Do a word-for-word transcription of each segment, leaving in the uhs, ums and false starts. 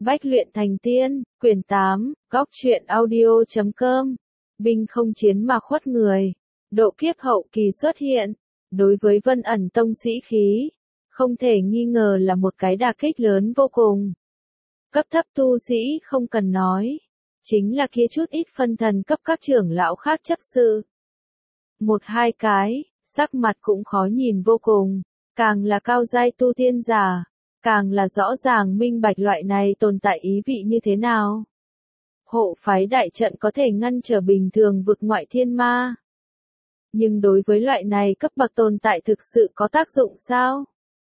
Bách luyện thành tiên, quyển tám, góc truyện audio chấm com. Binh không chiến mà khuất người. Độ kiếp hậu kỳ xuất hiện. Đối với Vân Ẩn Tông sĩ khí, không thể nghi ngờ là một cái đả kích lớn vô cùng. Cấp thấp tu sĩ không cần nói. Chính là kia chút ít phân thần cấp các trưởng lão khác chấp sự. Một hai cái, sắc mặt cũng khó nhìn vô cùng. Càng là cao giai tu tiên giả, càng là rõ ràng minh bạch loại này tồn tại ý vị như thế nào. Hộ phái đại trận có thể ngăn trở bình thường vực ngoại thiên ma. Nhưng đối với loại này cấp bậc tồn tại thực sự có tác dụng sao?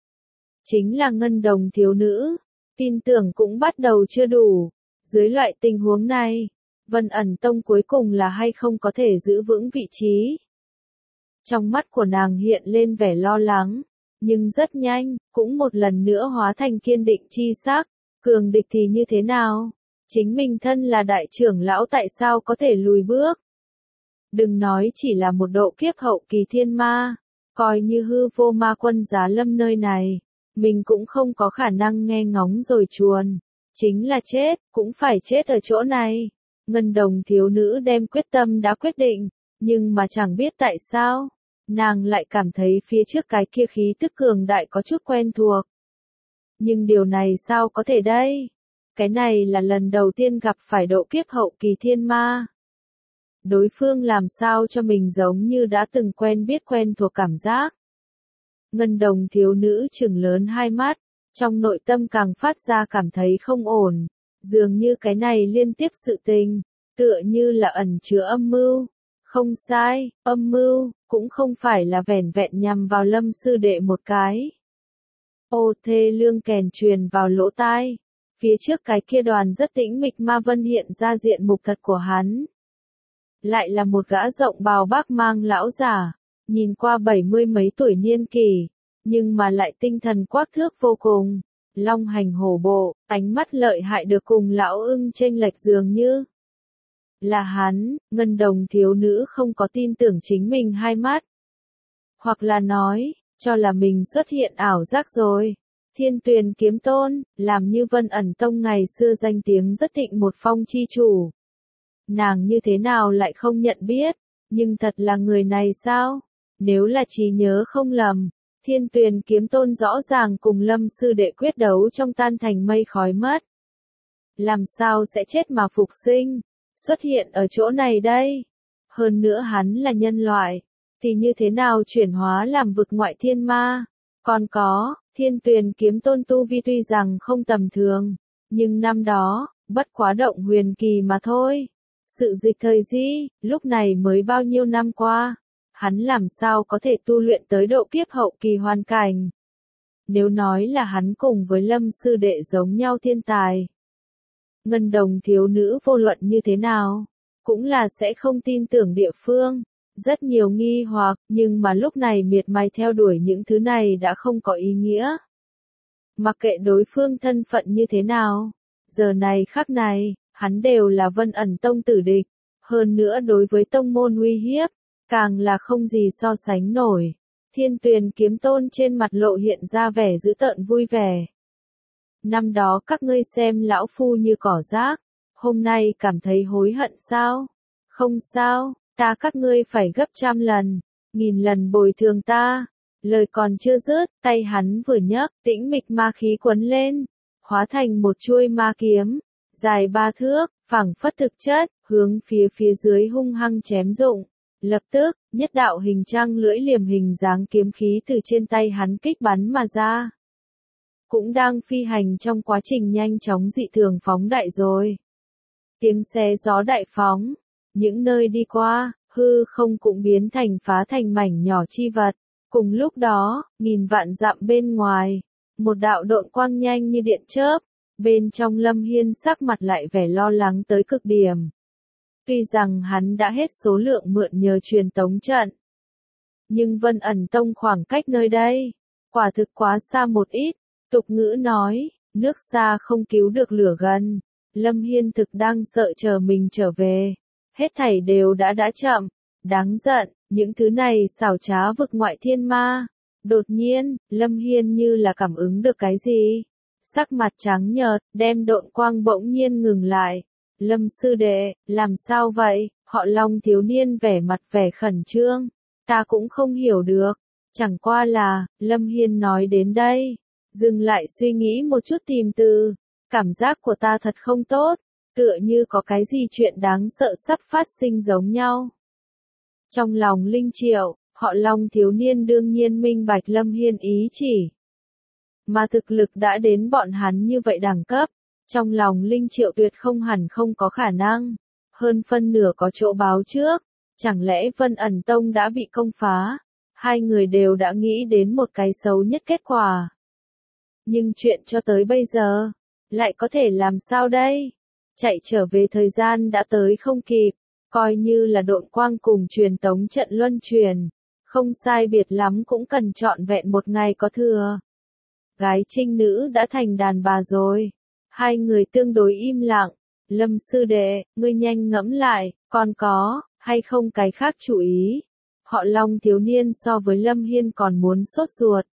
Chính là ngân đồng thiếu nữ, tin tưởng cũng bắt đầu chưa đủ. Dưới loại tình huống này, Vân Ẩn Tông cuối cùng là hay không có thể giữ vững vị trí. Trong mắt của nàng hiện lên vẻ lo lắng. Nhưng rất nhanh, cũng một lần nữa hóa thành kiên định chi sắc. Cường địch thì như thế nào? Chính mình thân là đại trưởng lão tại sao có thể lùi bước? Đừng nói chỉ là một độ kiếp hậu kỳ thiên ma. Coi như hư vô ma quân giá lâm nơi này. Mình cũng không có khả năng nghe ngóng rồi chuồn. Chính là chết, cũng phải chết ở chỗ này. Ngân đồng thiếu nữ đem quyết tâm đã quyết định. Nhưng mà chẳng biết tại sao. Nàng lại cảm thấy phía trước cái kia khí tức cường đại có chút quen thuộc. Nhưng điều này sao có thể đây? Cái này là lần đầu tiên gặp phải độ kiếp hậu kỳ thiên ma. Đối phương làm sao cho mình giống như đã từng quen biết quen thuộc cảm giác. Ngân đồng thiếu nữ trừng lớn hai mắt, trong nội tâm càng phát ra cảm thấy không ổn. Dường như cái này liên tiếp sự tình, tựa như là ẩn chứa âm mưu. Không sai, âm mưu, cũng không phải là vẻn vẹn nhằm vào Lâm sư đệ một cái. Ô thê lương kèn truyền vào lỗ tai. Phía trước cái kia đoàn rất tĩnh mịch ma vân hiện ra diện mục thật của hắn. Lại là một gã rộng bào bác mang lão giả, nhìn qua bảy mươi mấy tuổi niên kỷ, nhưng mà lại tinh thần quắc thước vô cùng. Long hành hổ bộ, ánh mắt lợi hại được cùng lão ưng chênh lệch dường như. Là hắn, ngân đồng thiếu nữ không có tin tưởng chính mình hai mắt. Hoặc là nói, cho là mình xuất hiện ảo giác rồi. Thiên Tuyền kiếm tôn, làm như Vân Ẩn Tông ngày xưa danh tiếng rất thịnh một phong chi chủ. Nàng như thế nào lại không nhận biết, nhưng thật là người này sao? Nếu là trí nhớ không lầm, Thiên Tuyền kiếm tôn rõ ràng cùng Lâm sư đệ quyết đấu trong tan thành mây khói mất. Làm sao sẽ chết mà phục sinh? Xuất hiện ở chỗ này đây. Hơn nữa hắn là nhân loại, thì như thế nào chuyển hóa làm vực ngoại thiên ma? Còn có, Thiên Tuyền kiếm tôn tu vi tuy rằng không tầm thường, nhưng năm đó, bất quá động huyền kỳ mà thôi. Sự dịch thời di, lúc này mới bao nhiêu năm qua, hắn làm sao có thể tu luyện tới độ kiếp hậu kỳ hoàn cảnh? Nếu nói là hắn cùng với Lâm sư đệ giống nhau thiên tài, ngân đồng thiếu nữ vô luận như thế nào, cũng là sẽ không tin tưởng địa phương. Rất nhiều nghi hoặc, nhưng mà lúc này miệt mài theo đuổi những thứ này đã không có ý nghĩa. Mặc kệ đối phương thân phận như thế nào, giờ này khắc này, hắn đều là Vân Ẩn Tông tử địch. Hơn nữa đối với tông môn uy hiếp, càng là không gì so sánh nổi. Thiên Tuyền kiếm tôn trên mặt lộ hiện ra vẻ dữ tợn vui vẻ. Năm đó các ngươi xem lão phu như cỏ rác, hôm nay cảm thấy hối hận sao? Không sao, ta các ngươi phải gấp trăm lần, nghìn lần bồi thường ta. Lời còn chưa dứt, tay hắn vừa nhấc, tĩnh mịch ma khí quấn lên, hóa thành một chuôi ma kiếm, dài ba thước, phảng phất thực chất, hướng phía phía dưới hung hăng chém dụng. Lập tức, nhất đạo hình trăng lưỡi liềm hình dáng kiếm khí từ trên tay hắn kích bắn mà ra. Cũng đang phi hành trong quá trình nhanh chóng dị thường phóng đại rồi. Tiếng xe gió đại phóng, những nơi đi qua, hư không cũng biến thành phá thành mảnh nhỏ chi vật. Cùng lúc đó, nghìn vạn dặm bên ngoài, một đạo độn quang nhanh như điện chớp, bên trong Lâm Hiên sắc mặt lại vẻ lo lắng tới cực điểm. Tuy rằng hắn đã hết số lượng mượn nhờ truyền tống trận, nhưng Vân Ẩn Tông khoảng cách nơi đây, quả thực quá xa một ít. Tục ngữ nói, nước xa không cứu được lửa gần. Lâm Hiên thực đang sợ chờ mình trở về. Hết thảy đều đã đã chậm. Đáng giận, những thứ này xảo trá vực ngoại thiên ma. Đột nhiên, Lâm Hiên như là cảm ứng được cái gì. sắc mặt trắng nhợt, đem độn quang bỗng nhiên ngừng lại. Lâm sư đệ, làm sao vậy? Họ Long thiếu niên vẻ mặt vẻ khẩn trương. Ta cũng không hiểu được. Chẳng qua là, Lâm Hiên nói đến đây. Dừng lại suy nghĩ một chút tìm từ. Cảm giác của ta thật không tốt. Tựa như có cái gì chuyện đáng sợ sắp phát sinh giống nhau. Trong lòng Linh Triệu, họ Long thiếu niên đương nhiên minh bạch Lâm Hiên ý chỉ. Mà thực lực đã đến bọn hắn như vậy đẳng cấp. Trong lòng Linh Triệu tuyệt không hẳn không có khả năng. Hơn phân nửa có chỗ báo trước. Chẳng lẽ Vân ẩn tông đã bị công phá? Hai người đều đã nghĩ đến một cái xấu nhất kết quả. Nhưng chuyện cho tới bây giờ, lại có thể làm sao đây? Chạy trở về thời gian đã tới không kịp, coi như là độn quang cùng truyền tống trận luân truyền, không sai biệt lắm cũng cần trọn vẹn một ngày có thừa. Gái trinh nữ đã thành đàn bà rồi. Hai người tương đối im lặng. Lâm sư đệ, ngươi nhanh ngẫm lại, còn có, hay không cái khác chú ý. Họ Long thiếu niên so với Lâm Hiên còn muốn sốt ruột.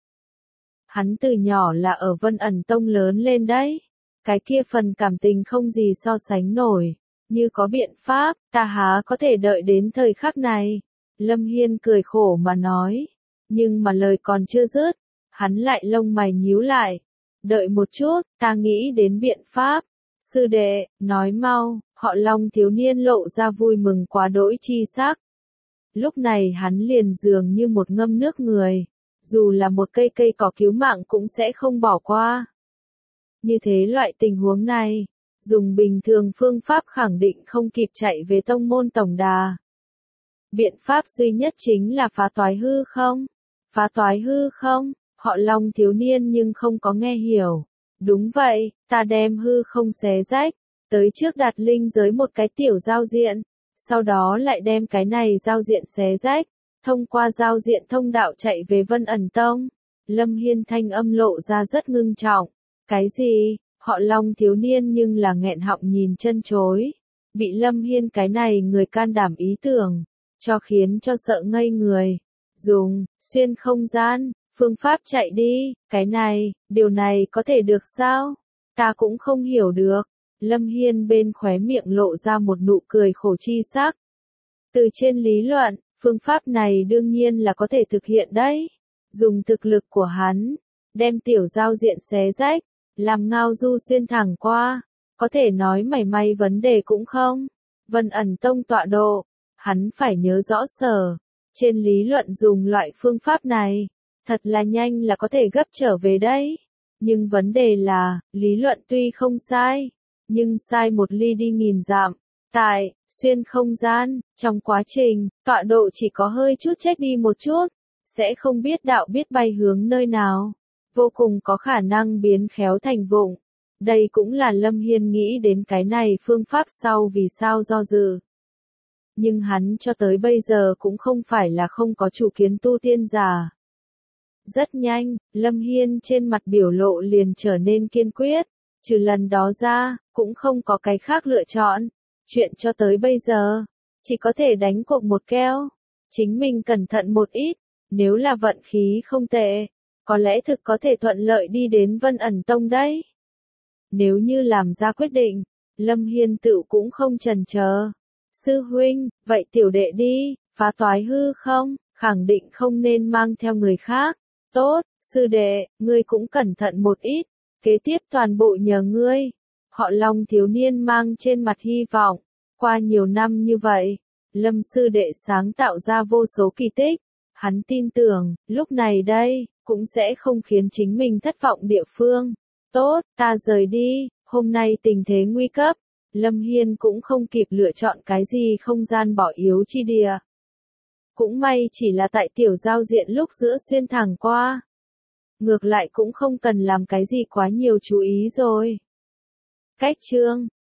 Hắn từ nhỏ là ở Vân ẩn tông lớn lên đấy. Cái kia phần cảm tình không gì so sánh nổi. Như có biện pháp, ta há có thể đợi đến thời khắc này. Lâm Hiên cười khổ mà nói. Nhưng mà lời còn chưa dứt. Hắn lại lông mày nhíu lại. Đợi một chút, ta nghĩ đến biện pháp. Sư đệ, nói mau, họ Long thiếu niên lộ ra vui mừng quá đỗi chi sắc. Lúc này hắn liền dường như một ngâm nước người. Dù là một cây cây cỏ cứu mạng cũng sẽ không bỏ qua. Như thế loại tình huống này, dùng bình thường phương pháp khẳng định không kịp chạy về tông môn tổng đà. Biện pháp duy nhất chính là phá toái hư không? Phá toái hư không? Họ Long thiếu niên nhưng không có nghe hiểu. Đúng vậy, ta đem hư không xé rách, tới trước đặt linh giới một cái tiểu giao diện, sau đó lại đem cái này giao diện xé rách, thông qua giao diện thông đạo chạy về Vân ẩn tông. Lâm Hiên thanh âm lộ ra rất ngưng trọng. Cái gì? Họ Long thiếu niên nhưng là nghẹn họng nhìn chân chối. Bị Lâm Hiên cái này người can đảm ý tưởng, cho khiến cho sợ ngây người. Dùng, xuyên không gian, phương pháp chạy đi, cái này, điều này có thể được sao? Ta cũng không hiểu được. Lâm Hiên bên khóe miệng lộ ra một nụ cười khổ chi sắc. Từ trên lý luận, phương pháp này đương nhiên là có thể thực hiện đấy. Dùng thực lực của hắn, đem tiểu giao diện xé rách, làm ngao du xuyên thẳng qua, có thể nói mảy may vấn đề cũng không. Vân ẩn tông tọa độ, hắn phải nhớ rõ sở. Trên lý luận dùng loại phương pháp này, thật là nhanh là có thể gấp trở về đấy. Nhưng vấn đề là, lý luận tuy không sai, nhưng sai một ly đi nghìn dặm. Tại, xuyên không gian, trong quá trình, tọa độ chỉ có hơi chút chết đi một chút, sẽ không biết đạo biết bay hướng nơi nào. Vô cùng có khả năng biến khéo thành vụng. Đây cũng là Lâm Hiên nghĩ đến cái này phương pháp sau vì sao do dự. Nhưng hắn cho tới bây giờ cũng không phải là không có chủ kiến tu tiên giả. Rất nhanh, Lâm Hiên trên mặt biểu lộ liền trở nên kiên quyết. Trừ lần đó ra, cũng không có cái khác lựa chọn. Chuyện cho tới bây giờ, chỉ có thể đánh cuộc một keo. Chính mình cẩn thận một ít, nếu là vận khí không tệ, có lẽ thực có thể thuận lợi đi đến Vân ẩn tông đấy. Nếu như làm ra quyết định, Lâm Hiên tự cũng không chần chờ. Sư huynh, vậy tiểu đệ đi, phá toái hư không, khẳng định không nên mang theo người khác. Tốt, sư đệ, ngươi cũng cẩn thận một ít, kế tiếp toàn bộ nhờ ngươi. Họ Long thiếu niên mang trên mặt hy vọng. Qua nhiều năm như vậy, Lâm sư đệ sáng tạo ra vô số kỳ tích. Hắn tin tưởng, lúc này đây, cũng sẽ không khiến chính mình thất vọng địa phương. Tốt, ta rời đi, hôm nay tình thế nguy cấp. Lâm Hiên cũng không kịp lựa chọn cái gì không gian bỏ yếu chi địa. Cũng may chỉ là tại tiểu giao diện lúc giữa xuyên thẳng qua. Ngược lại cũng không cần làm cái gì quá nhiều chú ý rồi. Cách chương